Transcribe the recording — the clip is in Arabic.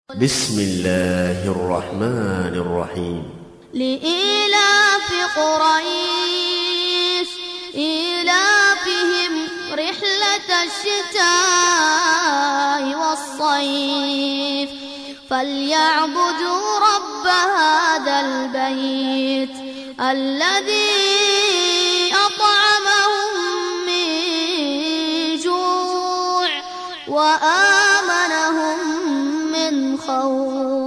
بسم الله الرحمن الرحيم. لإيلاف قريش إيلافهم رحلة الشتاء والصيف فليعبدوا رب هذا البيت الذي أطعمهم من جوع وآمنهم من خوف.